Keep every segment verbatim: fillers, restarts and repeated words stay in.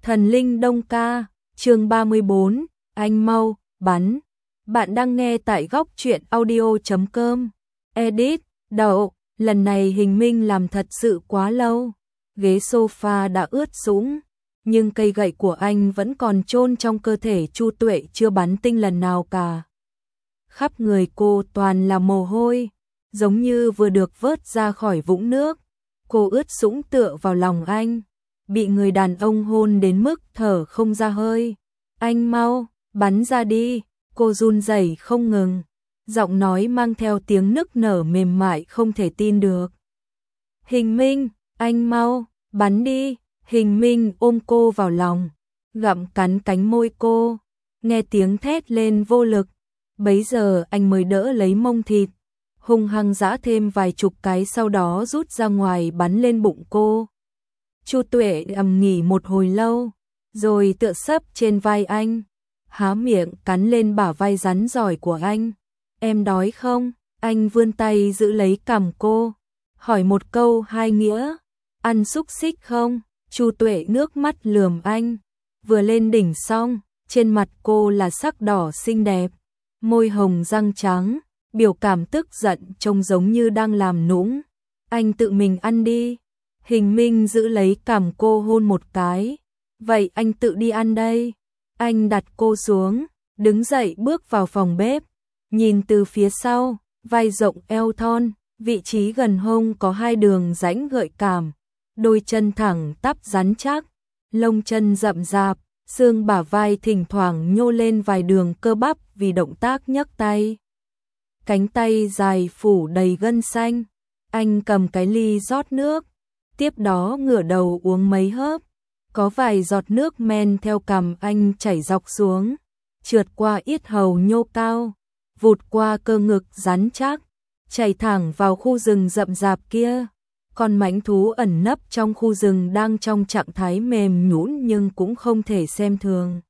Thần linh Đông ca, chương ba mươi bốn, anh mau, bắn. Bạn đang nghe tại góc truyện audio chấm com. Edit, đậu, lần này Hình Minh làm thật sự quá lâu. Ghế sofa đã ướt sũng, nhưng cây gậy của anh vẫn còn chôn trong cơ thể Chu Tuệ chưa bắn tinh lần nào cả. Khắp người cô toàn là mồ hôi, giống như vừa được vớt ra khỏi vũng nước. Cô ướt sũng tựa vào lòng anh, bị người đàn ông hôn đến mức thở không ra hơi. Anh mau, bắn ra đi, cô run rẩy không ngừng, giọng nói mang theo tiếng nức nở mềm mại không thể tin được. Hình Minh, anh mau, bắn đi. Hình Minh ôm cô vào lòng, gặm cắn cánh môi cô, nghe tiếng thét lên vô lực. Bấy giờ anh mới đỡ lấy mông thịt, hung hăng giã thêm vài chục cái, sau đó rút ra ngoài bắn lên bụng cô. Chu Tuệ ầm nghỉ một hồi lâu, rồi tựa sấp trên vai anh, há miệng cắn lên bả vai rắn giỏi của anh. Em đói không? Anh vươn tay giữ lấy cằm cô, hỏi một câu hai nghĩa. Ăn xúc xích không? Chu Tuệ nước mắt lườm anh. Vừa lên đỉnh xong, trên mặt cô là sắc đỏ xinh đẹp, môi hồng răng trắng, biểu cảm tức giận trông giống như đang làm nũng. Anh tự mình ăn đi. Hình Minh giữ lấy cằm cô hôn một cái. Vậy anh tự đi ăn đây. Anh đặt cô xuống, đứng dậy bước vào phòng bếp. Nhìn từ phía sau, vai rộng eo thon, vị trí gần hông có hai đường rãnh gợi cảm, đôi chân thẳng tắp rắn chắc, lông chân rậm rạp, xương bả vai thỉnh thoảng nhô lên vài đường cơ bắp vì động tác nhấc tay. Cánh tay dài phủ đầy gân xanh. Anh cầm cái ly rót nước, tiếp đó ngửa đầu uống mấy hớp. Có vài giọt nước men theo cằm anh chảy dọc xuống, trượt qua yết hầu nhô cao, vụt qua cơ ngực rắn chắc, chảy thẳng vào khu rừng rậm rạp kia. Con mãnh thú ẩn nấp trong khu rừng đang trong trạng thái mềm nhũn nhưng cũng không thể xem thường.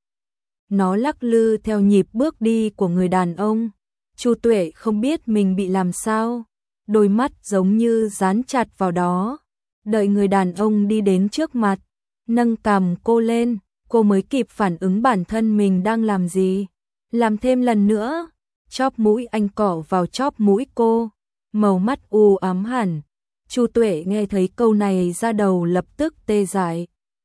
Nó lắc lư theo nhịp bước đi của người đàn ông. Chu Tuệ không biết mình bị làm sao, đôi mắt giống như dán chặt vào đó. Đợi người đàn ông đi đến trước mặt, nâng cằm cô lên, cô mới kịp phản ứng bản thân mình đang làm gì. Làm thêm lần nữa. Chóp mũi anh cọ vào chóp mũi cô, màu mắt u ám hẳn. Chu Tuệ nghe thấy câu này da đầu lập tức tê dại.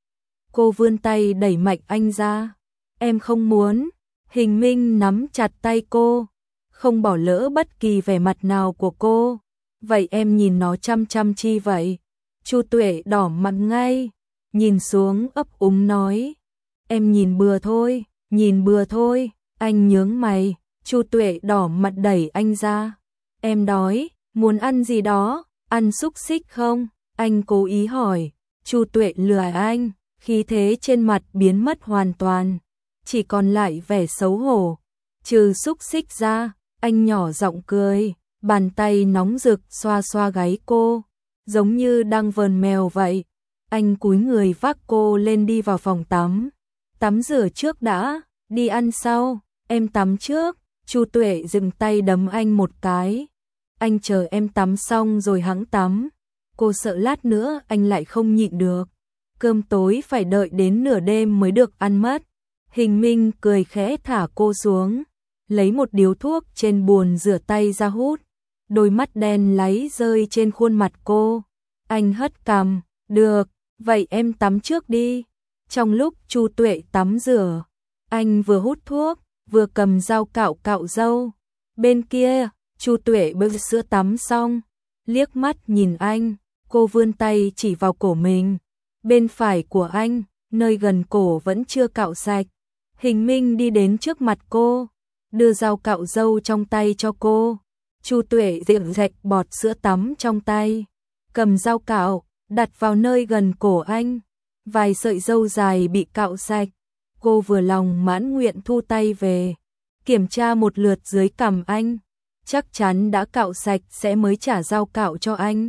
Cô vươn tay đẩy mạnh anh ra. Em không muốn. Hình Minh nắm chặt tay cô, không bỏ lỡ bất kỳ vẻ mặt nào của cô. Vậy em nhìn nó chăm chăm chi vậy? Chu Tuệ đỏ mặt ngay, nhìn xuống ấp úng nói. Em nhìn bừa thôi, nhìn bừa thôi. Anh nhướng mày. Chu Tuệ đỏ mặt đẩy anh ra. Em đói, muốn ăn gì đó, ăn xúc xích không? Anh cố ý hỏi. Chu Tuệ lừa anh, khí thế trên mặt biến mất hoàn toàn, chỉ còn lại vẻ xấu hổ. Trừ xúc xích ra, anh nhỏ giọng cười, bàn tay nóng rực xoa xoa gáy cô, giống như đang vờn mèo vậy. Anh cúi người vác cô lên đi vào phòng tắm. Tắm rửa trước đã, đi ăn sau. Em tắm trước. Chu Tuệ dừng tay đấm anh một cái. Anh chờ em tắm xong rồi hẵng tắm. Cô sợ lát nữa anh lại không nhịn được. Cơm tối phải đợi đến nửa đêm mới được ăn mất. Hình Minh cười khẽ thả cô xuống, lấy một điếu thuốc trên bồn rửa tay ra hút. Đôi mắt đen láy rơi trên khuôn mặt cô. Anh hất cằm, được, vậy em tắm trước đi. Trong lúc Chu Tuệ tắm rửa, anh vừa hút thuốc, vừa cầm dao cạo cạo râu. Bên kia, Chu Tuệ bưng sữa tắm xong, liếc mắt nhìn anh, cô vươn tay chỉ vào cổ mình. Bên phải của anh, nơi gần cổ vẫn chưa cạo sạch. Hình Minh đi đến trước mặt cô, đưa dao cạo râu trong tay cho cô. Chu Tuệ rịa rạch bọt sữa tắm trong tay, cầm dao cạo, đặt vào nơi gần cổ anh. Vài sợi râu dài bị cạo sạch. Cô vừa lòng mãn nguyện thu tay về, kiểm tra một lượt dưới cằm anh, chắc chắn đã cạo sạch sẽ mới trả dao cạo cho anh.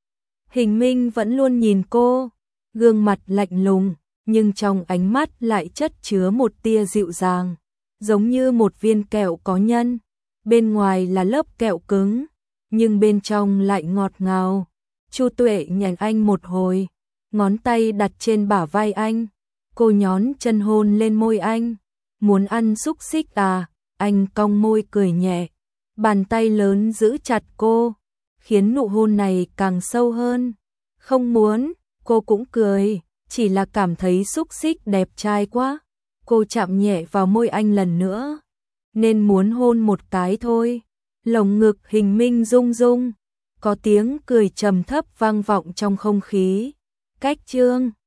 Hình Minh vẫn luôn nhìn cô, gương mặt lạnh lùng, nhưng trong ánh mắt lại chất chứa một tia dịu dàng, giống như một viên kẹo có nhân. Bên ngoài là lớp kẹo cứng, nhưng bên trong lại ngọt ngào. Chu Tuệ nhàn anh một hồi, ngón tay đặt trên bả vai anh. Cô nhón chân hôn lên môi anh. Muốn ăn xúc xích à? Anh cong môi cười nhẹ. Bàn tay lớn giữ chặt cô, khiến nụ hôn này càng sâu hơn. Không muốn, cô cũng cười, chỉ là cảm thấy xúc xích đẹp trai quá. Cô chạm nhẹ vào môi anh lần nữa, nên muốn hôn một cái thôi. Lồng ngực Hình Minh rung rung, có tiếng cười trầm thấp vang vọng trong không khí. Cách chương